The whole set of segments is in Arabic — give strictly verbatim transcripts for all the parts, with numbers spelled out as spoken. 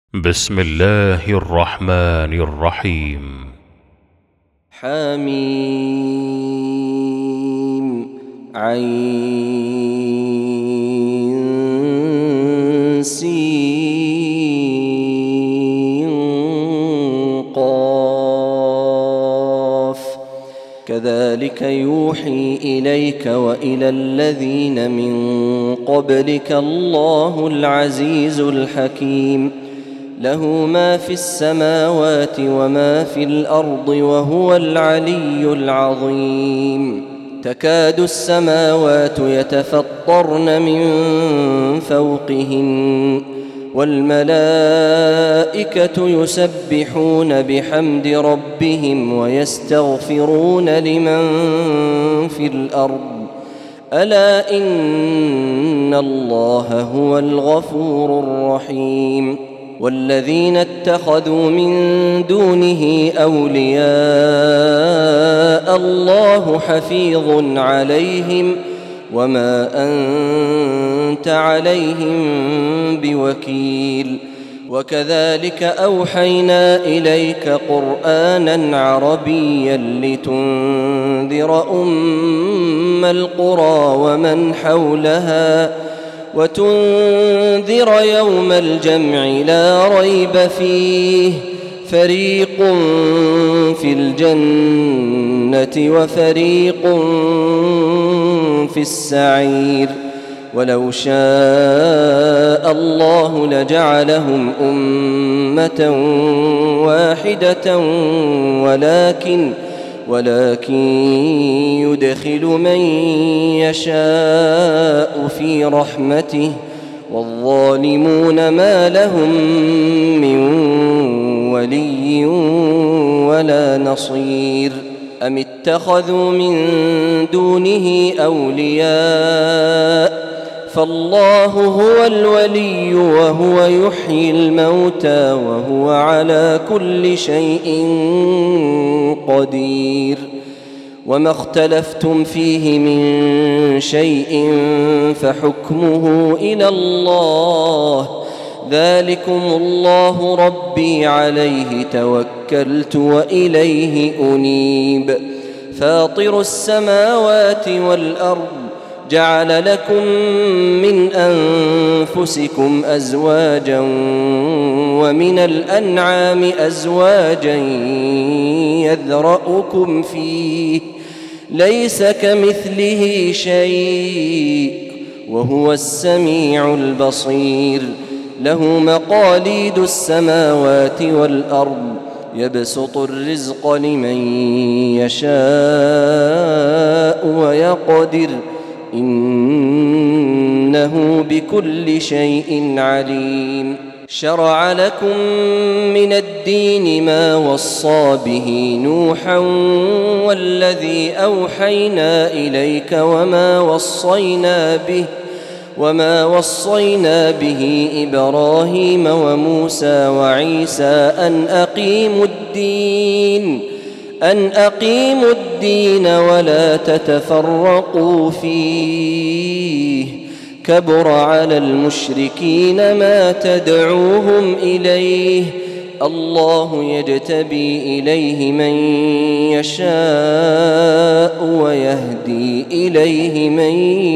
بسم الله الرحمن الرحيم. حميم عين سين قاف كذلك يوحي إليك وإلى الذين من قبلك الله العزيز الحكيم له ما في السماوات وما في الأرض وهو العلي العظيم تكاد السماوات يتفطرن من فوقهن والملائكة يسبحون بحمد ربهم ويستغفرون لمن في الأرض ألا إن الله هو الغفور الرحيم والذين اتخذوا من دونه أولياء الله حفيظ عليهم وما أنت عليهم بوكيل وكذلك أوحينا إليك قرآنا عربيا لتنذر أم القرى ومن حولها وتنذر يوم الجمع لا ريب فيه فريق في الجنة وفريق في السعير ولو شاء الله لجعلهم أمة واحدة ولكن ولكن يدخل من يشاء في رحمته والظالمون ما لهم من ولي ولا نصير أم اتخذوا من دونه أولياء فالله هو الولي وهو يحيي الموتى وهو على كل شيء قدير وما اختلفتم فيه من شيء فحكمه إلى الله ذلكم الله ربي عليه توكلت وإليه أنيب فاطر السماوات والأرض جعل لكم من أنفسكم أزواجا ومن الأنعام أزواجا يذرأكم فيه ليس كمثله شيء وهو السميع البصير له مقاليد السماوات والأرض يبسط الرزق لمن يشاء ويقدر إنه بكل شيء عليم شرع لكم من الدين ما وصى به نوحا والذي أوحينا إليك وما وصينا به وما وصينا به إبراهيم وموسى وعيسى أن أقيموا الدين أن أقيموا الدين ولا تتفرقوا فيه كبر على المشركين ما تدعوهم إليه الله يجتبي إليه من يشاء ويهدي إليه من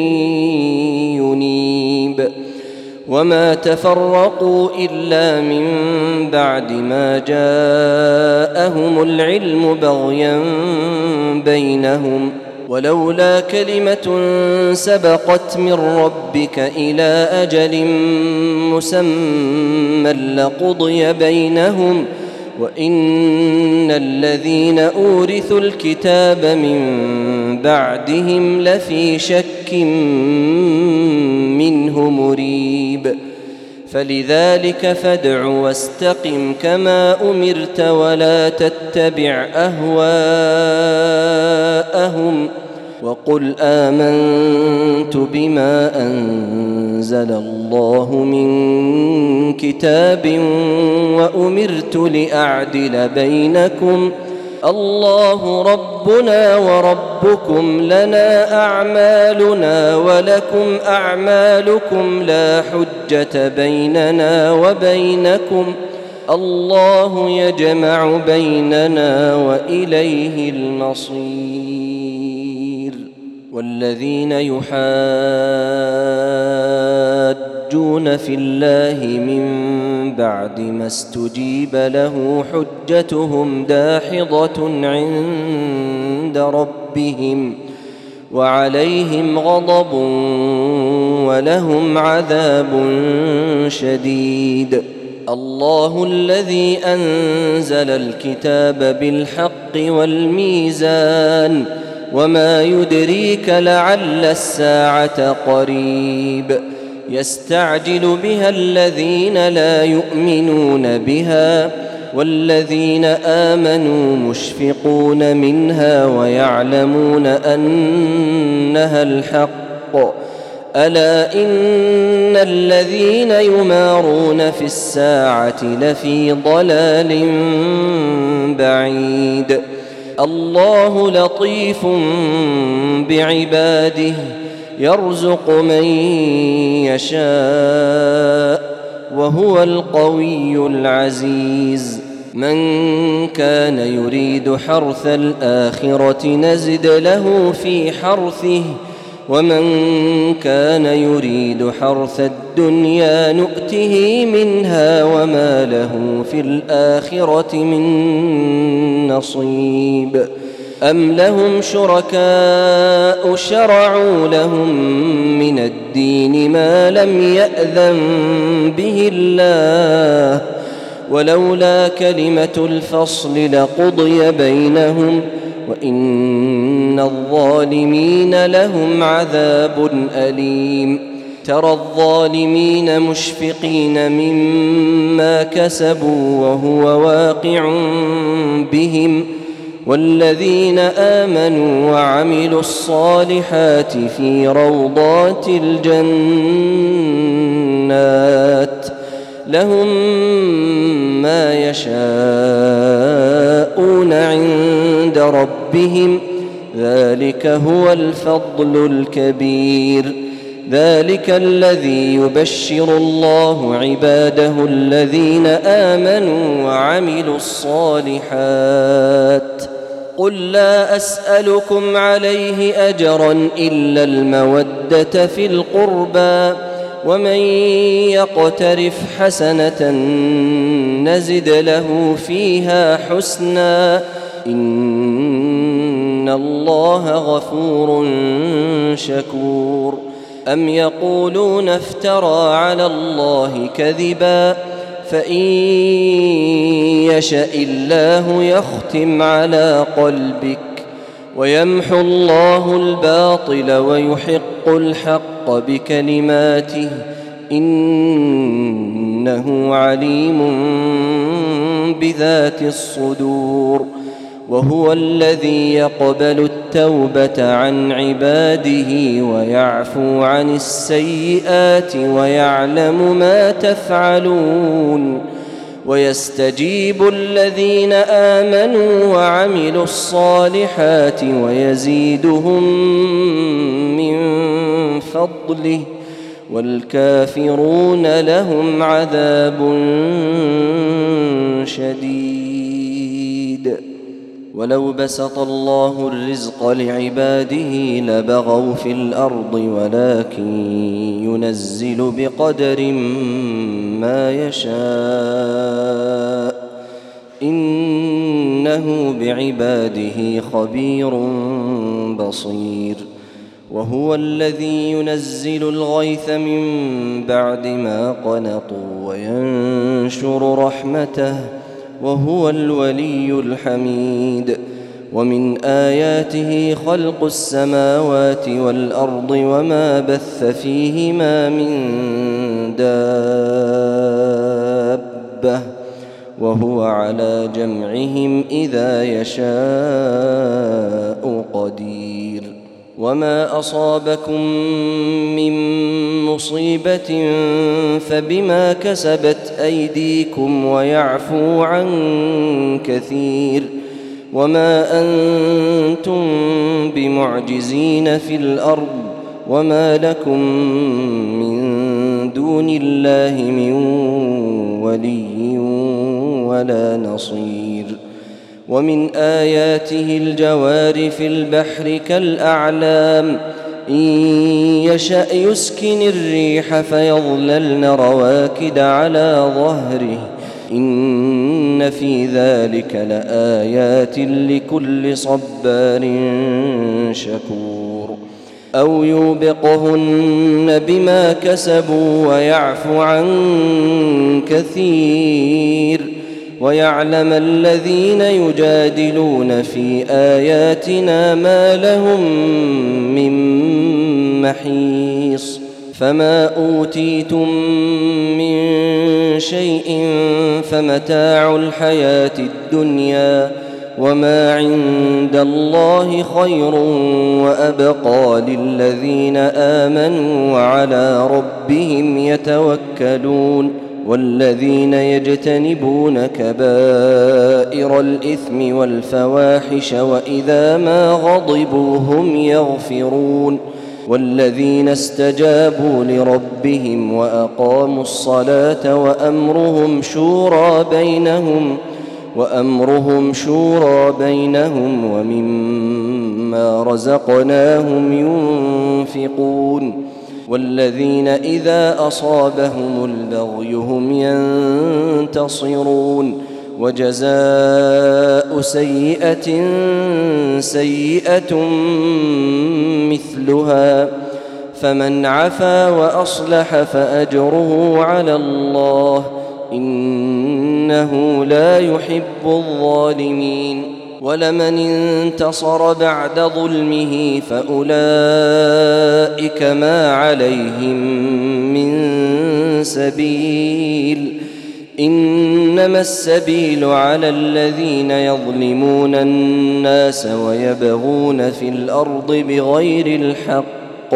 ينيب وما تفرقوا إلا من بعد ما جاءهم العلم بغيا بينهم ولولا كلمة سبقت من ربك إلى أجل مسمى لقضي بينهم وإن الذين أورثوا الكتاب من بعدهم لفي شك منه مريب فلذلك فادع واستقم كما أمرت ولا تتبع أهواءهم وقل آمنت بما أنزل الله من كتاب وأمرت لأعدل بينكم الله ربنا وربكم لنا أعمالنا ولكم أعمالكم لا حجة بيننا وبينكم الله يجمع بيننا وإليه المصير. والذين يحاجون في الله من بعد ما استجيب له حجتهم داحضة عند ربهم وعليهم غضب ولهم عذاب شديد. الله الذي أنزل الكتاب بالحق والميزان وما يدريك لعل الساعة قريب يستعجل بها الذين لا يؤمنون بها والذين آمنوا مشفقون منها ويعلمون أنها الحق ألا إن الذين يمارون في الساعة لفي ضلال بعيد. الله لطيف بعباده يرزق من يشاء وهو القوي العزيز. من كان يريد حرث الآخرة نزد له في حرثه ومن كان يريد حرث الدنيا نؤته منها وما له في الآخرة من نصيب. أم لهم شركاء شرعوا لهم من الدين ما لم يأذن به الله ولولا كلمة الفصل لقضي بينهم وإن الظالمين لهم عذاب أليم. ترى الظالمين مشفقين مما كسبوا وهو واقع بهم والذين آمنوا وعملوا الصالحات في روضات الجنات لهم ما يشاءون عند ربهم ذلك هو الفضل الكبير. ذلك الذي يبشر الله عباده الذين آمنوا وعملوا الصالحات. قل لا أسألكم عليه أجرا إلا المودة في القربى ومن يقترف حسنة نزد له فيها حسنا إن الله غفور شكور. أم يقولون افترى على الله كذبا فإن يشأ الله يختم على قلبك ويمحو الله الباطل ويحق الحق بكلماته إنه عليم بذات الصدور. وهو الذي يقبل التوبة عن عباده ويعفو عن السيئات ويعلم ما تفعلون ويستجيب الذين آمنوا وعملوا الصالحات ويزيدهم من فضله والكافرون لهم عذاب شديد. ولو بسط الله الرزق لعباده لبغوا في الأرض ولكن ينزل بقدر ما يشاء إنه بعباده خبير بصير. وهو الذي ينزل الغيث من بعد ما قنطوا وينشر رحمته وهو الولي الحميد. ومن آياته خلق السماوات والأرض وما بث فيهما من دابة وهو على جمعهم إذا يشاء قدير. وما أصابكم من مصيبة فبما كسبت أيديكم ويعفو عن كثير. وما أنتم بمعجزين في الأرض وما لكم من دون الله من ولي ولا نصير. ومن آياته الجوار في البحر كالأعلام إن يشأ يسكن الريح فيظللن رواكد على ظهره إن في ذلك لآيات لكل صبار شكور. أو يوبقهن بما كسبوا ويعفو عن كثير ويعلم الذين يجادلون في آياتنا ما لهم من محيص. فما أوتيتم من شيء فمتاع الحياة الدنيا وما عند الله خير وأبقى للذين آمنوا وعلى ربهم يتوكلون. والذين يجتنبون كبائر الإثم والفواحش وإذا ما غضبوا هم يغفرون. والذين استجابوا لربهم وأقاموا الصلاة وأمرهم شورى بينهم وأمرهم شورى بينهم ومما رزقناهم ينفقون. والذين إذا أصابهم البغي هم ينتصرون. وجزاء سيئة سيئة مثلها فمن عفا وأصلح فأجره على الله إنه لا يحب الظالمين. ولمن انتصر بعد ظلمه فأولئك ما عليهم من سبيل إنما السبيل على الذين يظلمون الناس ويبغون في الأرض بغير الحق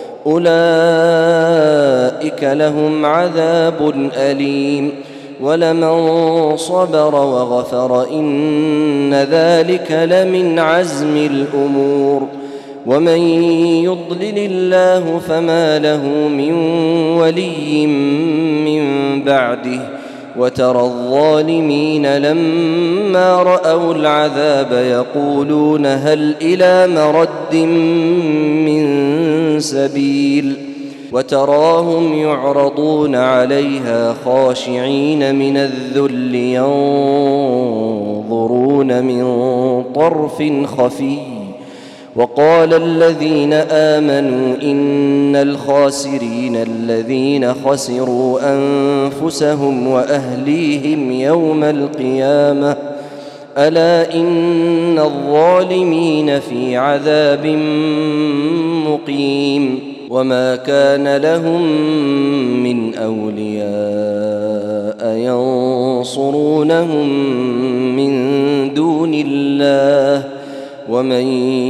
أولئك لهم عذاب أليم. ولمن صبر وغفر إن ذلك لمن عزم الأمور. ومن يضلل الله فما له من ولي من بعده وترى الظالمين لما رأوا العذاب يقولون هل إلى مرد من سبيل وتراهم يعرضون عليها خاشعين من الذل ينظرون من طرف خفي. وقال الذين آمنوا إن الخاسرين الذين خسروا أنفسهم وأهليهم يوم القيامة ألا إن الظالمين في عذاب مقيم. وما كان لهم من أولياء ينصرونهم من دون الله ومن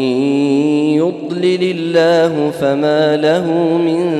يضلل الله فما له من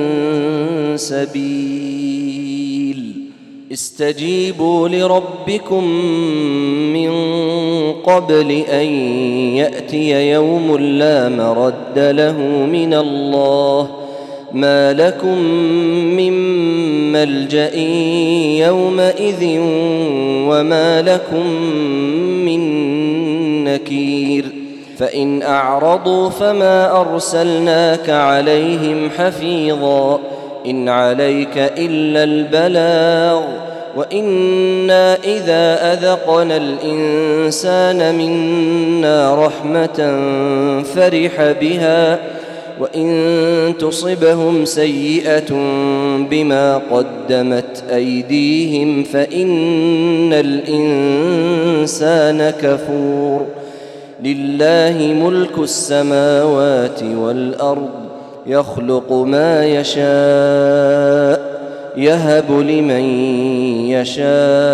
سبيل. استجيبوا لربكم من قبل أن يأتي يوم لا مرد له من الله ما لكم من ملجأ يومئذ وما لكم من نكير. فإن أعرضوا فما أرسلناك عليهم حفيظا إن عليك إلا البلاغ وإنا إذا أذقنا الإنسان منا رحمة فرح بها وإن تصبهم سيئة بما قدمت أيديهم فإن الإنسان كفور. لله ملك السماوات والأرض يخلق ما يشاء يهب لمن يشاء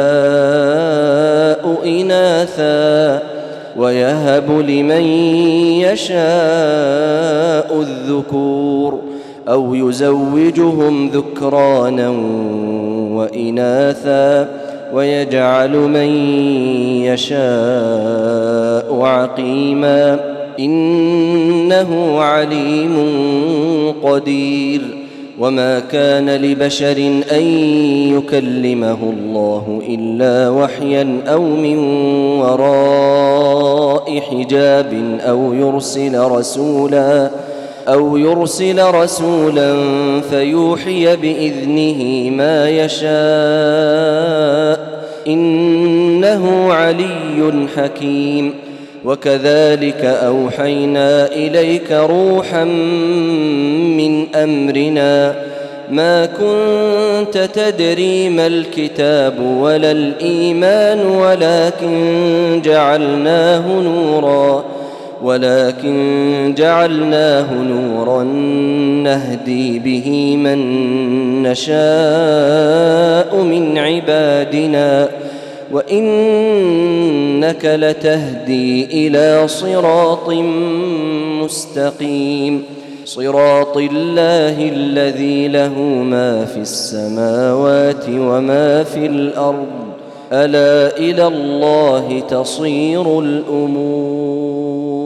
إناثا ويهب لمن يشاء الذكور أو يزوجهم ذكرانا وإناثا ويجعل من يشاء عقيما إنه عليم قدير وما كان لبشر أن يكلمه الله إلا وحيا أو من وراء حجاب أو يرسل رسولا أو يرسل رسولا فيوحي بإذنه ما يشاء إنه علي حكيم وكذلك أوحينا إليك روحا من أمرنا ما كنت تدري ما الكتاب ولا الإيمان ولكن جعلناه نورا ولكن جعلناه نورا نهدي به من نشاء من عبادنا وإنك لتهدي إلى صراط مستقيم صراط الله الذي له ما في السماوات وما في الأرض ألا إلى الله تصير الأمور